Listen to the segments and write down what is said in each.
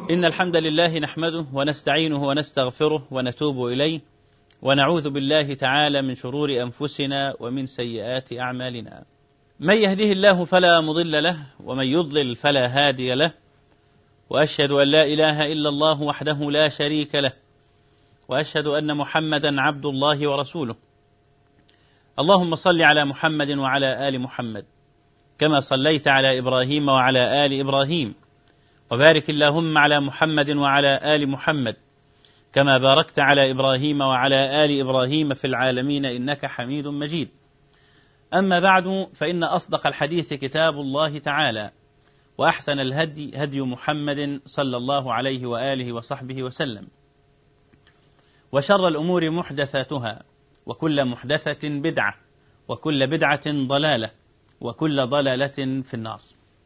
إن الحمد لله نحمده ونستعينه ونستغفره ونتوب إليه ونعوذ بالله تعالى من شرور أنفسنا ومن سيئات أعمالنا. من يهده الله فلا مضل له ومن يضلل فلا هادي له، وأشهد أن لا إله إلا الله وحده لا شريك له، وأشهد أن محمدا عبد الله ورسوله. اللهم صل على محمد وعلى آل محمد كما صليت على إبراهيم وعلى آل إبراهيم، وبارك اللهم على محمد وعلى آل محمد كما باركت على إبراهيم وعلى آل إبراهيم في العالمين إنك حميد مجيد. أما بعد، فإن أصدق الحديث كتاب الله تعالى، وأحسن الهدي هدي محمد صلى الله عليه وآله وصحبه وسلم، وشر الأمور محدثاتها، وكل محدثة بدعة، وكل بدعة ضلالة، وكل ضلالة في النار.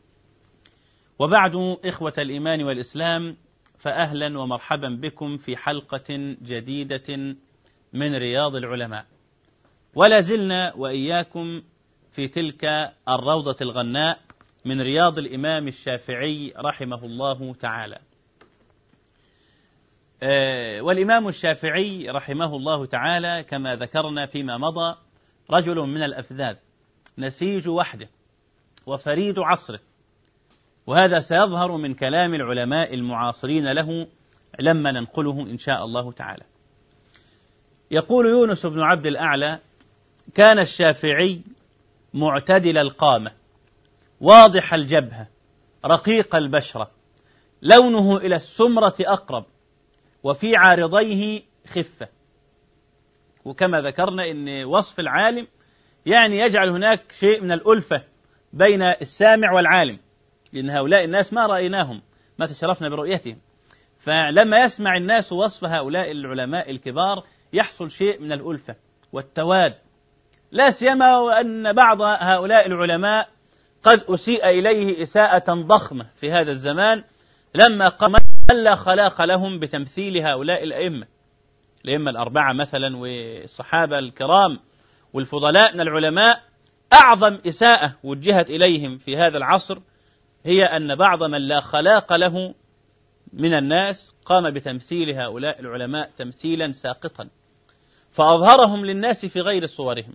وبعد، إخوة الإيمان والإسلام، فأهلا ومرحبا بكم في حلقة جديدة من رياض العلماء، ولا زلنا وإياكم في تلك الروضة الغناء من رياض الإمام الشافعي رحمه الله تعالى. والإمام الشافعي رحمه الله تعالى كما ذكرنا فيما مضى رجل من الأفذاذ، نسيج وحده وفريد عصره، وهذا سيظهر من كلام العلماء المعاصرين له لما ننقله إن شاء الله تعالى. يقول يونس بن عبد الأعلى: كان الشافعي معتدل القامة، واضح الجبهة، رقيق البشرة، لونه إلى السمرة أقرب، وفي عارضيه خفة. وكما ذكرنا إن وصف العالم يعني يجعل هناك شيء من الألفة بين السامع والعالم، لأن هؤلاء الناس ما رأيناهم، ما تشرفنا برؤيتهم، فلما يسمع الناس وصف هؤلاء العلماء الكبار يحصل شيء من الألفة والتواد، لا سيما وأن بعض هؤلاء العلماء قد أسيء إليه إساءة ضخمة في هذا الزمان، لما قام لا خلاق لهم بتمثيل هؤلاء الأئمة الأربعة مثلا، والصحابة الكرام والفضلاء من العلماء. أعظم إساءة وجهت إليهم في هذا العصر هي أن بعض من لا خلاق له من الناس قام بتمثيل هؤلاء العلماء تمثيلا ساقطا، فأظهرهم للناس في غير صورهم،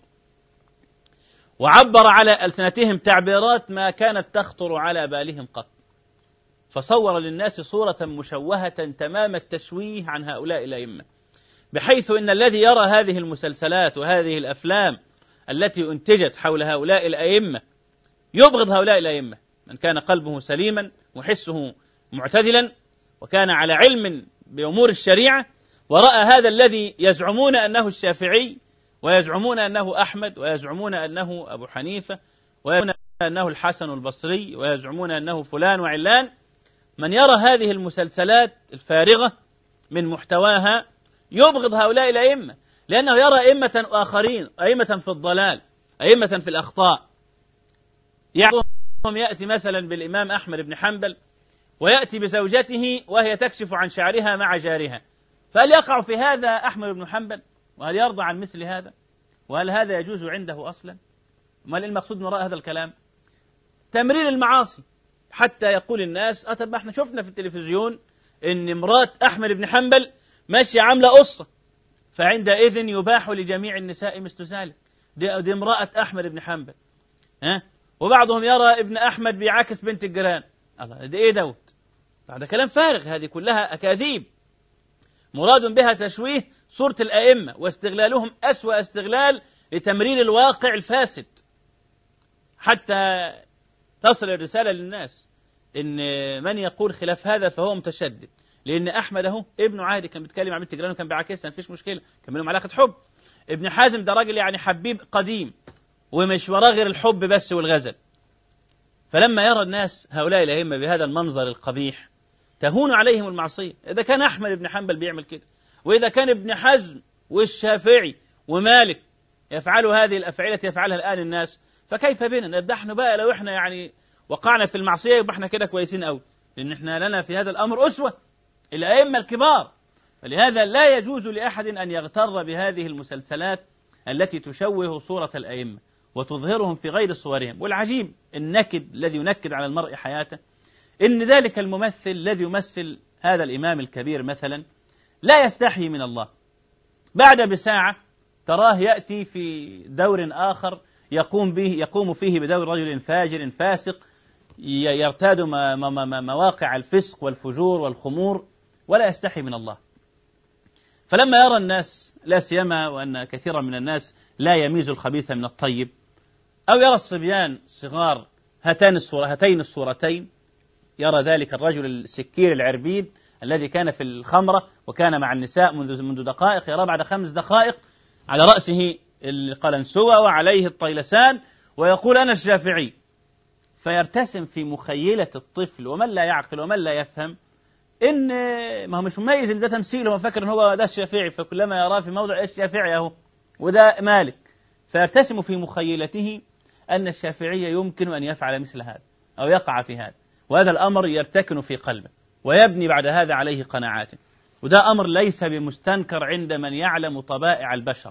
وعبر على ألسنتهم تعبيرات ما كانت تخطر على بالهم قط، فصور للناس صورة مشوهة تمام التشويه عن هؤلاء الأئمة، بحيث إن الذي يرى هذه المسلسلات وهذه الأفلام التي أنتجت حول هؤلاء الأئمة يبغض هؤلاء الأئمة. من كان قلبه سليما وحسه معتدلا وكان على علم بأمور الشريعة، ورأى هذا الذي يزعمون أنه الشافعي، ويزعمون أنه أحمد، ويزعمون أنه أبو حنيفة، ويزعمون أنه الحسن البصري، ويزعمون أنه فلان وعلان، من يرى هذه المسلسلات الفارغة من محتواها يبغض هؤلاء الأئمة، لأنه يرى أئمة آخرين، أئمة في الضلال، أئمة في الأخطاء. يأتي مثلا بالإمام أحمد بن حنبل ويأتي بزوجته وهي تكشف عن شعرها مع جارها، فهل يقع في هذا أحمد بن حنبل؟ وهل يرضى عن مثل هذا؟ وهل هذا يجوز عنده أصلا؟ ما المقصود من وراء هذا الكلام؟ تمرير المعاصي، حتى يقول الناس طب احنا شفنا في التلفزيون ان امرات أحمد بن حنبل ماشية عاملة قصة، فعندئذ يباح لجميع النساء مثل ذلك، دي امرأة أحمد بن حنبل. وبعضهم يرى ابن أحمد بيعاكس بنت الجيران. الله، ده ايه دوت؟ هذا كلام فارغ، هذه كلها أكاذيب مراد بها تشويه صورة الأئمة واستغلالهم أسوأ استغلال لتمرير الواقع الفاسد، حتى تصل الرسالة للناس إن من يقول خلاف هذا فهو متشدد، لأن أحمد أهو ابنه عادي كان بيتكلم عن بنت جيرانه كان بيعاكسها، مفيش مشكلة، كان بينهم علاقة حب. ابن حازم ده راجل يعني حبيب قديم، ومش وراه غير الحب بس والغزل. فلما يرى الناس هؤلاء الأئمة بهذا المنظر القبيح تهون عليهم المعصية. إذا كان أحمد بن حنبل بيعمل كده، وإذا كان ابن حزم والشافعي ومالك يفعلوا هذه الأفعلة يفعلها الآن الناس، فكيف بنا؟ نحن بقى لو إحنا يعني وقعنا في المعصية يبقى إحنا كده كويسين أوي، لأن إحنا لنا في هذا الأمر أسوة الأئمة الكبار. فلهذا لا يجوز لأحد أن يغتر بهذه المسلسلات التي تشوه صورة الأئمة وتظهرهم في غير صورهم. والعجيب النكد الذي ينكد على المرء حياته إن ذلك الممثل الذي يمثل هذا الإمام الكبير مثلا لا يستحي من الله، بعد بساعة تراه يأتي في دور آخر يقوم فيه بدور رجل فاجر فاسق يرتاد مواقع الفسق والفجور والخمور ولا يستحي من الله. فلما يرى الناس، لا سيما وأن كثيرا من الناس لا يميز الخبيث من الطيب، أو يرى الصبيان الصغار هاتين الصورتين، يرى ذلك الرجل السكير العربيد الذي كان في الخمرة وكان مع النساء منذ دقائق، يرى بعد 5 دقائق على رأسه القلنسوة وعليه الطيلسان ويقول أنا الشافعي، فيرتسم في مخيلة الطفل ومن لا يعقل ومن لا يفهم إن ما هو مش مميز إن ده تمثيل، هو فاكر إن هو ده الشافعي، فكلما يراه في موضع الشافعي أهو وده مالك، فيرتسم في مخيلته أن الشافعي يمكن أن يفعل مثل هذا أو يقع في هذا، وهذا الأمر يرتكن في قلبه ويبني بعد هذا عليه قناعات، وده أمر ليس بمستنكر عند من يعلم طبائع البشر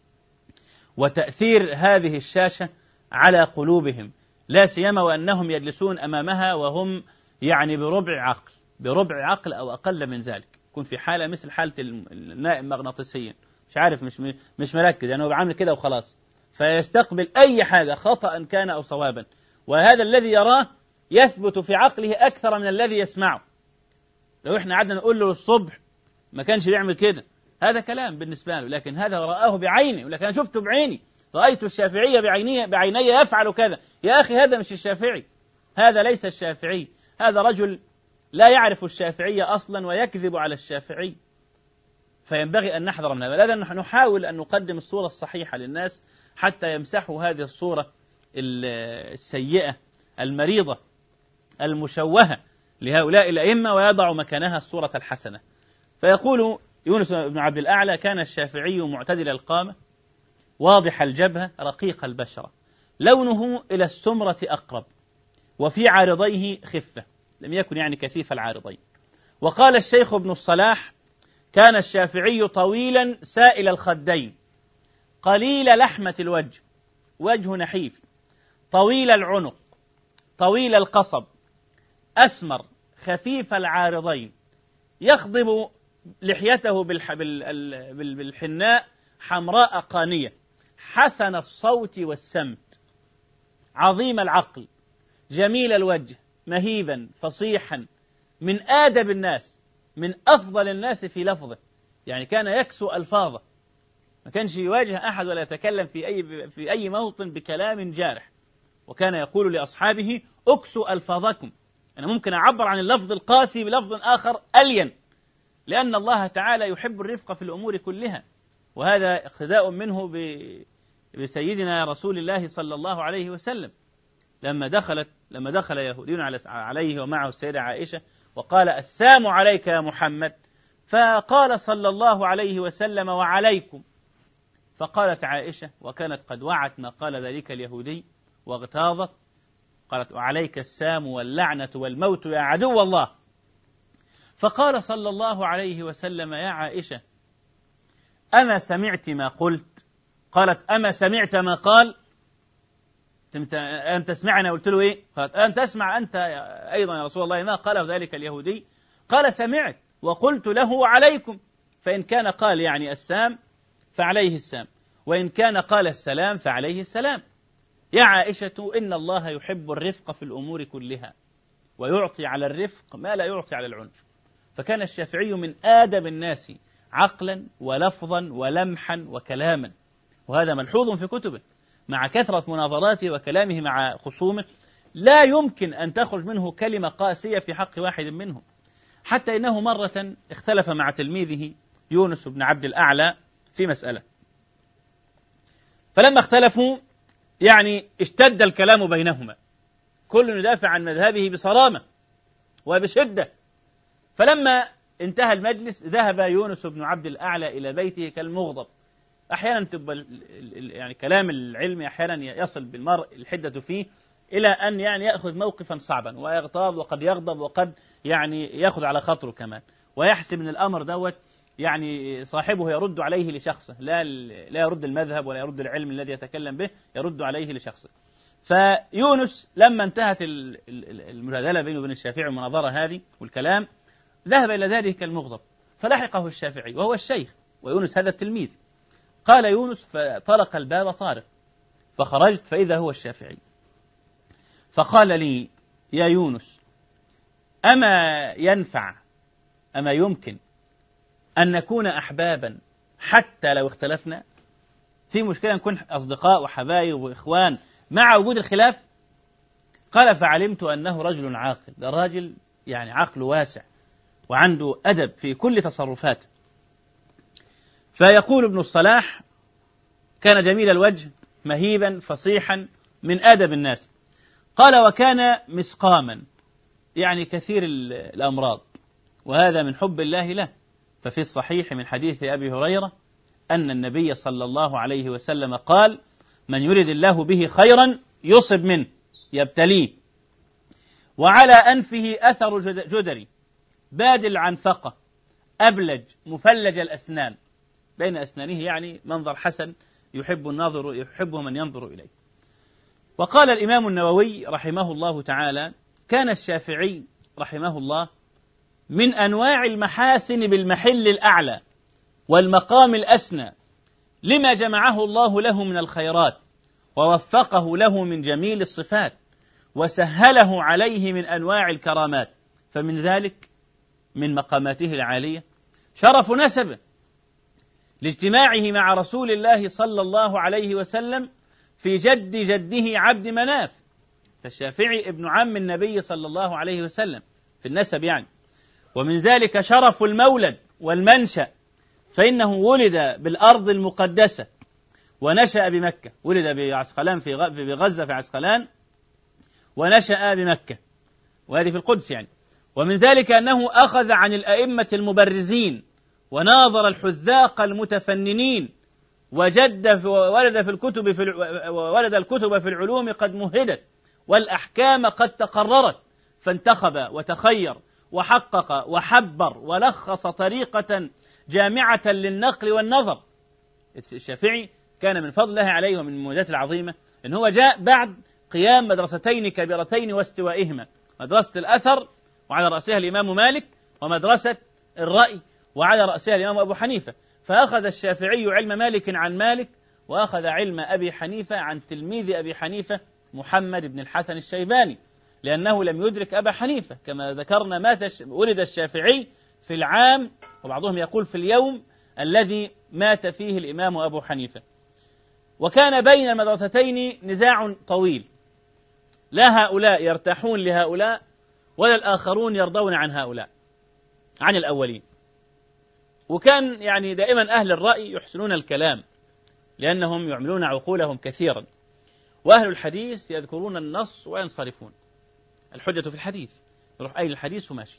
وتأثير هذه الشاشة على قلوبهم، لا سيما وأنهم يجلسون أمامها وهم يعني بربع عقل أو أقل من ذلك، يكون في حالة مثل حالة النائم مغناطيسيا، مش عارف، مش مركز، يعني هو بعمل كده وخلاص، فيستقبل أي حاجة خطأ كان أو صوابا، وهذا الذي يراه يثبت في عقله أكثر من الذي يسمعه. لو إحنا قعدنا نقول له الصبح ما كانش بيعمل كده، هذا كلام بالنسبة له، لكن هذا رآه بعينه، ولكن أنا شفته بعيني، رأيت الشافعية بعيني يفعل كذا، يا أخي هذا مش الشافعي، هذا ليس الشافعي، هذا رجل لا يعرف الشافعية أصلا ويكذب على الشافعي، فينبغي أن نحذر من هذا. لذا نحاول أن نقدم الصورة الصحيحة للناس حتى يمسحوا هذه الصورة السيئة المريضة المشوهة لهؤلاء الأئمة ويضع مكانها الصورة الحسنة. فيقول يونس بن عبد الأعلى: كان الشافعي معتدل القامة واضح الجبهة رقيق البشرة، لونه إلى السمرة أقرب، وفي عارضيه خفة، لم يكن يعني كثيف العارضين. وقال الشيخ ابن الصلاح: كان الشافعي طويلا سائل الخدين، قليل لحمة الوجه، وجه نحيف، طويل العنق، طويل القصب، أسمر، خفيف العارضين، يخضب لحيته بالحناء حمراء قانية، حسن الصوت والسمت، عظيم العقل، جميل الوجه، مهيبا فصيحا، من آدب الناس، من أفضل الناس في لفظه، يعني كان يكسو ألفاظه، ما كانش يواجه أحد ولا يتكلم في أي موطن بكلام جارح، وكان يقول لأصحابه: أكسوا ألفاظكم، أنا ممكن أعبر عن اللفظ القاسي بلفظ آخر ألين، لأن الله تعالى يحب الرفق في الأمور كلها، وهذا اقتداء منه بسيدنا رسول الله صلى الله عليه وسلم، لما دخل يهودي عليه ومعه السيدة عائشة وقال: السلام عليك يا محمد، فقال صلى الله عليه وسلم: وعليكم. فقالت عائشة وكانت قد وعت ما قال ذلك اليهودي واغتاظت، قالت: وعليك السام واللعنة والموت يا عدو الله. فقال صلى الله عليه وسلم: يا عائشة، أما سمعت ما قلت؟ قالت: أما سمعت ما قال؟ أنت تسمعنا؟ قلت له إيه؟ قالت: أنت تسمع أنت أيضا يا رسول الله ما قاله ذلك اليهودي؟ قال: سمعت، وقلت له: عليكم، فإن كان قال يعني السام فعليه السام، وإن كان قال السلام فعليه السلام. يا عائشة، إن الله يحب الرفق في الأمور كلها، ويعطي على الرفق ما لا يعطي على العنف. فكان الشافعي من آدب الناس عقلا ولفظا ولمحا وكلاما، وهذا ملحوظ في كتبه، مع كثرة مناظراته وكلامه مع خصومه لا يمكن أن تخرج منه كلمة قاسية في حق واحد منهم، حتى إنه مرة اختلف مع تلميذه يونس بن عبد الأعلى في مسألة، فلما اختلفوا يعني اشتد الكلام بينهما، كل يدافع عن مذهبه بصرامة وبشدة. فلما انتهى المجلس ذهب يونس بن عبد الأعلى إلى بيته كالمغضب. أحيانا تبقى يعني كلام العلم أحيانا يصل بالمرء الحدة فيه إلى أن يعني يأخذ موقفا صعبا ويغتاظ، وقد يغضب، وقد يعني يأخذ على خاطره كمان، ويحسب من الأمر دوت يعني صاحبه يرد عليه لشخصه، لا يرد المذهب ولا يرد العلم الذي يتكلم به، يرد عليه لشخصه. فيونس لما انتهت المجادلة بينه وبين الشافعي المناظرة هذه والكلام، ذهب إلى ذلك المغضب فلحقه الشافعي وهو الشيخ ويونس هذا التلميذ. قال يونس فطرق الباب طارق، فخرجت فإذا هو الشافعي، فقال لي: يا يونس، أما ينفع أما يمكن أن نكون أحبابا حتى لو اختلفنا؟ في مشكلة نكون أصدقاء وحبايب وإخوان مع وجود الخلاف؟ قال: فعلمت أنه رجل عاقل، ده راجل يعني عقله واسع وعنده أدب في كل تصرفاته. فيقول ابن الصلاح: كان جميل الوجه مهيبا فصيحا من أدب الناس. قال: وكان مسقاما، يعني كثير الأمراض، وهذا من حب الله له. ففي الصحيح من حديث أبي هريرة أن النبي صلى الله عليه وسلم قال: من يرد الله به خيرا يصب منه، يبتليه. وعلى أنفه أثر جدري باد العنفقة أبلج مفلج الأسنان، بين أسنانه يعني منظر حسن يحبه من ينظر إليه. وقال الإمام النووي رحمه الله تعالى: كان الشافعي رحمه الله من أنواع المحاسن بالمحل الأعلى والمقام الأسنى، لما جمعه الله له من الخيرات ووفقه له من جميل الصفات وسهله عليه من أنواع الكرامات. فمن ذلك من مقاماته العالية شرف نسبه لاجتماعه مع رسول الله صلى الله عليه وسلم في جد جده عبد مناف، فالشافعي ابن عم النبي صلى الله عليه وسلم في النسب يعني. ومن ذلك شرف المولد والمنشأ، فإنه ولد بالأرض المقدسة ونشأ بمكة، ولد بعسقلان في غزة في عسقلان، ونشأ بمكة، وهذه في القدس يعني. ومن ذلك أنه أخذ عن الأئمة المبرزين وناظر الحذاق المتفننين، ولد الكتب في العلوم قد مهدت والأحكام قد تقررت، فانتخب وتخير وحقق وحبر ولخص طريقة جامعة للنقل والنظر. الشافعي كان من فضل الله عليه ومن المميزات العظيمة أن هو جاء بعد قيام مدرستين كبيرتين واستوائهما، مدرسة الأثر وعلى رأسها الإمام مالك، ومدرسة الرأي وعلى رأسها الإمام أبو حنيفة. فأخذ الشافعي علم مالك عن مالك، وأخذ علم أبي حنيفة عن تلميذ أبي حنيفة محمد بن الحسن الشيباني، لأنه لم يدرك أبا حنيفة. كما ذكرنا ولد الشافعي في العام، وبعضهم يقول في اليوم الذي مات فيه الإمام أبو حنيفة. وكان بين المدرستين نزاع طويل، لا هؤلاء يرتاحون لهؤلاء ولا الآخرون يرضون عن هؤلاء، عن الأولين. وكان يعني دائما أهل الرأي يحسنون الكلام لأنهم يعملون عقولهم كثيرا، وأهل الحديث يذكرون النص وينصرفون. الحجة في الحديث، يروح أي الحديث وماشي.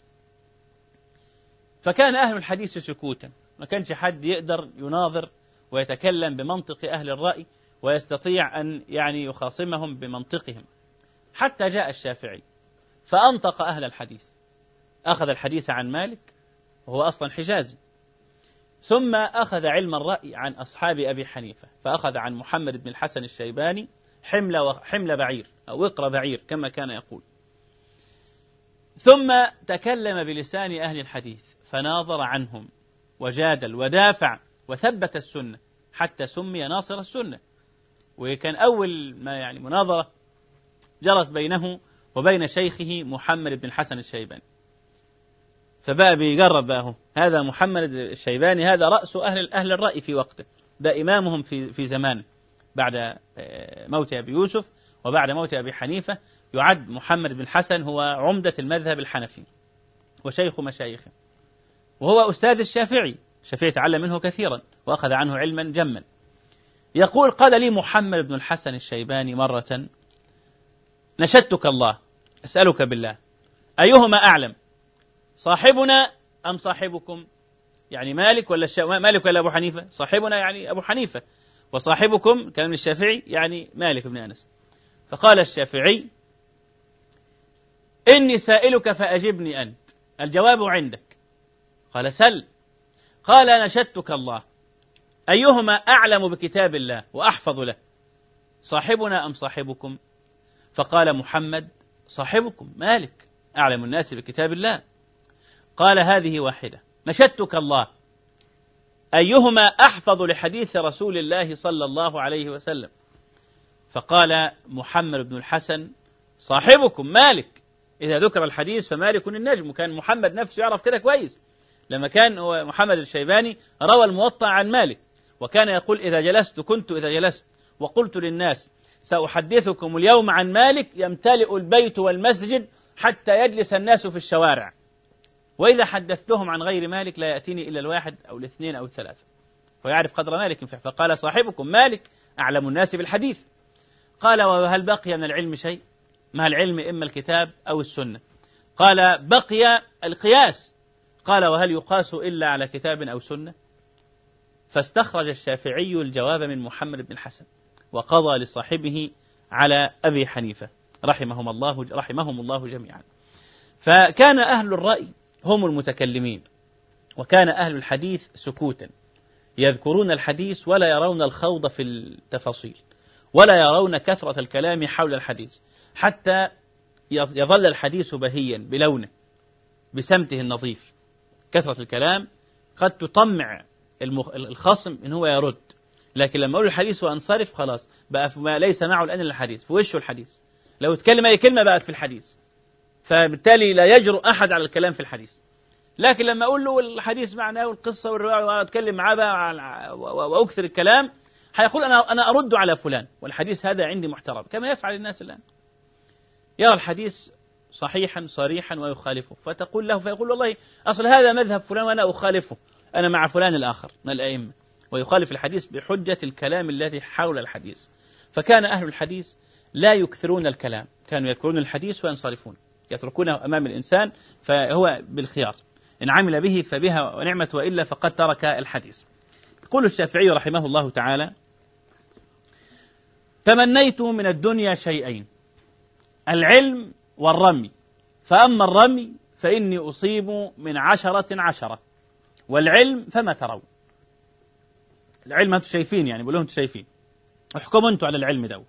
فكان أهل الحديث سكوتا، ما كانش حد يقدر يناظر ويتكلم بمنطق أهل الرأي ويستطيع أن يعني يخاصمهم بمنطقهم، حتى جاء الشافعي فأنطق أهل الحديث، أخذ الحديث عن مالك وهو أصلا حجازي، ثم أخذ علم الرأي عن أصحاب أبي حنيفة، فأخذ عن محمد بن الحسن الشيباني حمل بعير أو وقر بعير كما كان يقول. ثم تكلم بلسان أهل الحديث فناظر عنهم وجادل ودافع وثبت السنة حتى سمي ناصر السنة. وكان أول ما يعني مناظرة جرت بينه وبين شيخه محمد بن الحسن الشيباني، فبقى بيجرب بقى هذا محمد الشيباني هذا رأس أهل الرأي في وقته، ده إمامهم في زمانه بعد موت أبي يوسف وبعد موت أبي حنيفة. يعد محمد بن الحسن هو عمدة المذهب الحنفي وشيخ مشايخه، وهو أستاذ الشافعي تعلم منه كثيرا وأخذ عنه علما جما. يقول: قال لي محمد بن الحسن الشيباني مرة: نشدتك الله أسألك بالله أيهما أعلم، صاحبنا أم صاحبكم؟ يعني مالك ولا أبو حنيفة؟ صاحبنا يعني أبو حنيفة، وصاحبكم كلام الشافعي يعني مالك بن أنس. فقال الشافعي: إني سائلك فأجبني أنت، الجواب عندك. قال: سل. قال: نشدتك الله أيهما أعلم بكتاب الله وأحفظ له، صاحبنا أم صاحبكم؟ فقال محمد: صاحبكم مالك أعلم الناس بكتاب الله. قال هذه واحدة، نشدتك الله أيهما أحفظ لحديث رسول الله صلى الله عليه وسلم؟ فقال محمد بن الحسن صاحبكم مالك، إذا ذكر الحديث فمالك النجم. وكان محمد نفسه يعرف كده كويس، لما كان محمد الشيباني روى الموطأ عن مالك، وكان يقول إذا جلست وقلت للناس سأحدثكم اليوم عن مالك يمتلئ البيت والمسجد حتى يجلس الناس في الشوارع، وإذا حدثتهم عن غير مالك لا يأتيني إلا الواحد أو الاثنين أو الثلاثة، ويعرف قدر مالك. فقال صاحبكم مالك أعلم الناس بالحديث. قال وهل بقي من العلم شيء؟ ما العلم إما الكتاب أو السنة. قال بقي القياس. قال وهل يقاس إلا على كتاب أو سنة؟ فاستخرج الشافعي الجواب من محمد بن الحسن، وقضى لصاحبه على أبي حنيفة رحمهم الله جميعا. فكان أهل الرأي هم المتكلمين، وكان أهل الحديث سكوتا، يذكرون الحديث ولا يرون الخوض في التفاصيل، ولا يرون كثرة الكلام حول الحديث، حتى يظل الحديث بهيا بلونه بسمته النظيف. كثرة الكلام قد تطمع الخصم إن هو يرد، لكن لما أقول الحديث وأنصرف خلاص بقى ما ليس معه الآن الحديث في وشه الحديث، لو اتكلم أي كلمة بقت في الحديث، فبالتالي لا يجرؤ أحد على الكلام في الحديث. لكن لما أقول له الحديث معناه والقصة والرواية وأتكلم معاه بقى وأكثر الكلام، هيقول أنا أرد على فلان، والحديث هذا عندي محترم، كما يفعل الناس الآن. يرى الحديث صحيحا صريحا ويخالفه، فتقول له فيقول والله أصل هذا مذهب فلان وأنا أخالفه، أنا مع فلان الآخر من الأئمة، ويخالف الحديث بحجة الكلام الذي حول الحديث. فكان أهل الحديث لا يكثرون الكلام، كانوا يذكرون الحديث وينصرفون، يتركونه أمام الإنسان فهو بالخيار، إن عمل به فبها ونعمة، وإلا فقد ترك الحديث. يقول الشافعي رحمه الله تعالى: تمنيت من الدنيا شيئين، العلم والرمي، فأما الرمي فإني أصيب من 10 والعلم فما ترون. العلم أنتم شايفين، يعني بقول لهم أنتم شايفين، احكموا أنتم على العلم دوت.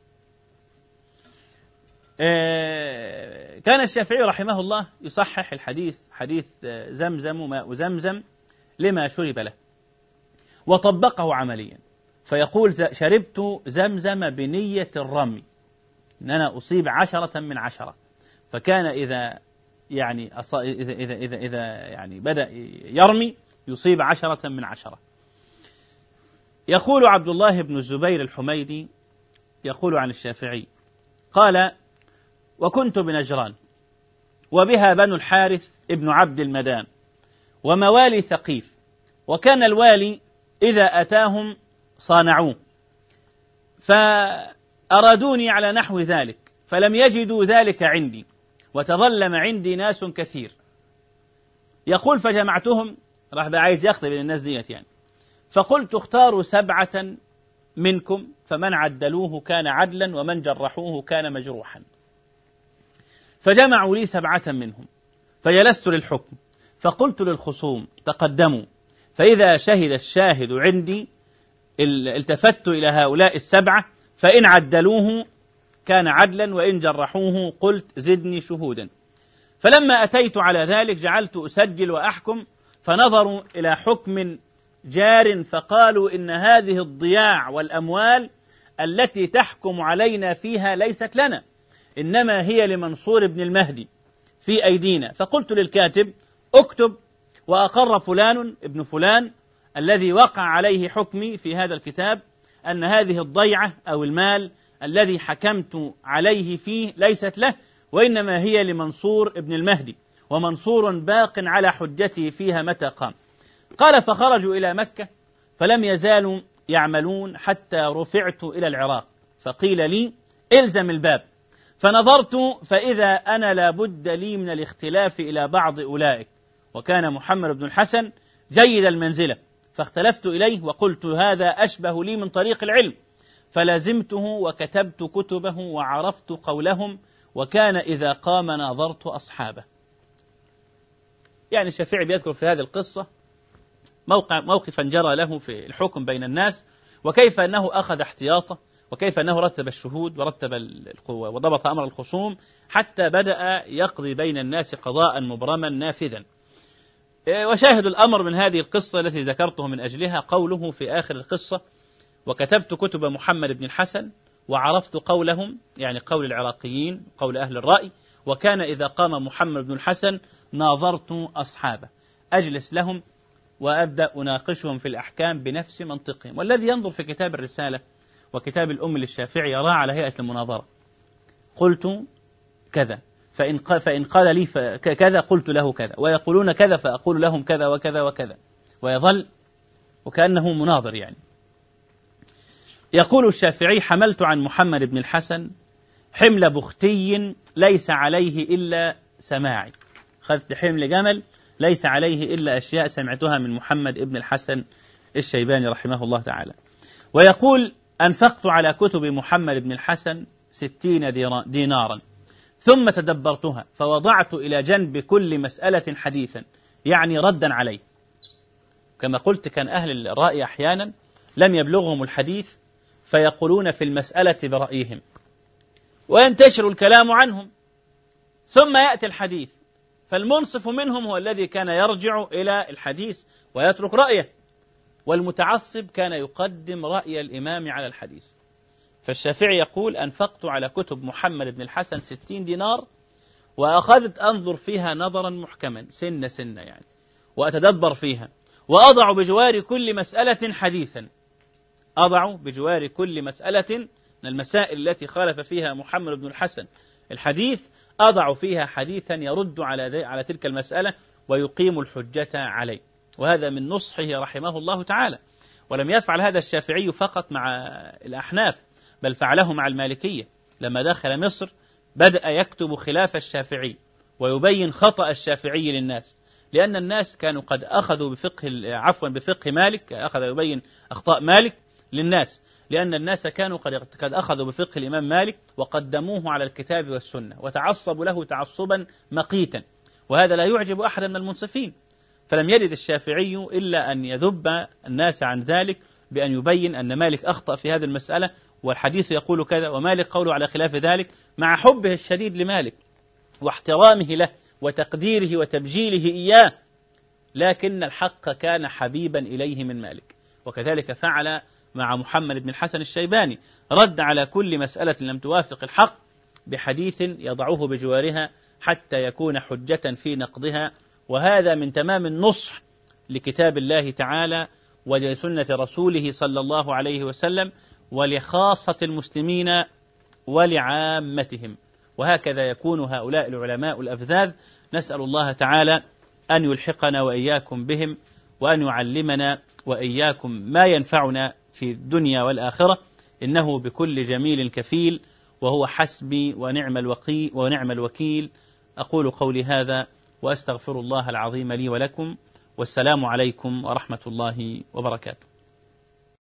كان الشافعي رحمه الله يصحح الحديث، حديث زمزم وماء زمزم لما شرب له، وطبقه عمليا، فيقول شربت زمزم بنية الرمي، إن أنا أصيب 10 فكان إذا يعني إذا يعني بدأ يرمي يصيب 10. يقول عبد الله بن الزبير الحميدي يقول عن الشافعي قال: وكنت بنجران، وبها بنو الحارث ابن عبد المدان، وموالي ثقيف، وكان الوالي إذا أتاهم صانعوه، فأرادوني على نحو ذلك، فلم يجدوا ذلك عندي، وتظلم عندي ناس كثير. يقول فجمعتهم، راح بقى عايز يقضي بين الناس ديت يعني، فقلت اختاروا 7 منكم، فمن عدلوه كان عدلا، ومن جرحوه كان مجروحا. فجمعوا لي 7 منهم، فجلست للحكم، فقلت للخصوم تقدموا، فإذا شهد الشاهد عندي التفت إلى هؤلاء 7، فإن عدلوه كان عدلا، وإن جرحوه قلت زدني شهودا. فلما أتيت على ذلك جعلت أسجل وأحكم، فنظروا إلى حكم جار، فقالوا إن هذه الضياع والأموال التي تحكم علينا فيها ليست لنا، إنما هي لمنصور بن المهدي في أيدينا. فقلت للكاتب اكتب: وأقر فلان ابن فلان الذي وقع عليه حكمي في هذا الكتاب أن هذه الضيعة أو المال الذي حكمت عليه فيه ليست له، وإنما هي لمنصور ابن المهدي، ومنصور باق على حجته فيها متى قام. قال فخرجوا إلى مكة، فلم يزالوا يعملون حتى رفعت إلى العراق، فقيل لي إلزم الباب، فنظرت فإذا أنا لابد لي من الاختلاف إلى بعض أولئك، وكان محمد بن الحسن جيد المنزلة، فاختلفت إليه وقلت هذا أشبه لي من طريق العلم، فلازمته وكتبت كتبه وعرفت قولهم، وكان إذا قام ناظرت أصحابه. يعني الشافعي بيذكر في هذه القصة موقفا جرى له في الحكم بين الناس، وكيف أنه أخذ احتياطه، وكيف أنه رتب الشهود ورتب القوة وضبط أمر الخصوم، حتى بدأ يقضي بين الناس قضاء مبرما نافذا. وشاهد الأمر من هذه القصة التي ذكرته من أجلها قوله في آخر القصة: وكتبت كتب محمد بن الحسن وعرفت قولهم، يعني قول العراقيين، قول أهل الرأي، وكان إذا قام محمد بن الحسن ناظرت أصحابه، أجلس لهم وأبدأ أناقشهم في الأحكام بنفس منطقهم. والذي ينظر في كتاب الرسالة وكتاب الأم للشافعي يرى على هيئة المناظرة: قلت كذا فإن قال لي كذا قلت له كذا، ويقولون كذا فأقول لهم كذا وكذا وكذا، ويظل وكأنه مناظر يعني. يقول الشافعي: حملت عن محمد بن الحسن حمل بختي ليس عليه إلا سماعي، خذت حمل جمل ليس عليه إلا أشياء سمعتها من محمد بن الحسن الشيباني رحمه الله تعالى. ويقول: أنفقت على كتب محمد بن الحسن 60 دينارا ثم تدبرتها فوضعت إلى جنب كل مسألة حديثا، يعني ردا عليه. كما قلت كان أهل الرأي أحيانا لم يبلغهم الحديث فيقولون في المسألة برأيهم وينتشر الكلام عنهم، ثم يأتي الحديث، فالمنصف منهم هو الذي كان يرجع إلى الحديث ويترك رأيه، والمتعصب كان يقدم رأي الإمام على الحديث. فالشافعي يقول: أنفقت على كتب محمد بن الحسن 60 دينار وأخذت أنظر فيها نظرا محكما سنة يعني، وأتدبر فيها، وأضع بجوار كل مسألة حديثا، أضع بجوار كل مسألة من المسائل التي خالف فيها محمد بن الحسن الحديث، أضع فيها حديثا يرد على تلك المسألة ويقيم الحجة عليه. وهذا من نصحه رحمه الله تعالى. ولم يفعل هذا الشافعي فقط مع الأحناف، بل فعله مع المالكية. لما دخل مصر بدأ يكتب خلاف الشافعي ويبين خطأ الشافعي للناس، لأن الناس كانوا قد أخذوا بفقه مالك، أخذ يبين أخطاء مالك للناس، لأن الناس كانوا قد أخذوا بفقه الإمام مالك وقدموه على الكتاب والسنة وتعصبوا له تعصبا مقيتا، وهذا لا يعجب أحدا من المنصفين. فلم يرد الشافعي إلا أن يذب الناس عن ذلك بأن يبين أن مالك أخطأ في هذه المسألة والحديث يقول كذا ومالك قوله على خلاف ذلك، مع حبه الشديد لمالك واحترامه له وتقديره وتبجيله إياه، لكن الحق كان حبيبا إليه من مالك. وكذلك فعل مع محمد بن الحسن الشيباني، رد على كل مسألة لم توافق الحق بحديث يضعه بجوارها حتى يكون حجة في نقضها. وهذا من تمام النصح لكتاب الله تعالى ولسنة رسوله صلى الله عليه وسلم ولخاصة المسلمين ولعامتهم. وهكذا يكون هؤلاء العلماء الأفذاذ. نسأل الله تعالى أن يلحقنا وإياكم بهم، وأن يعلمنا وإياكم ما ينفعنا في الدنيا والآخرة، إنه بكل جميل كفيل، وهو حسبي ونعم الوكيل. أقول قولي هذا وأستغفر الله العظيم لي ولكم، والسلام عليكم ورحمة الله وبركاته.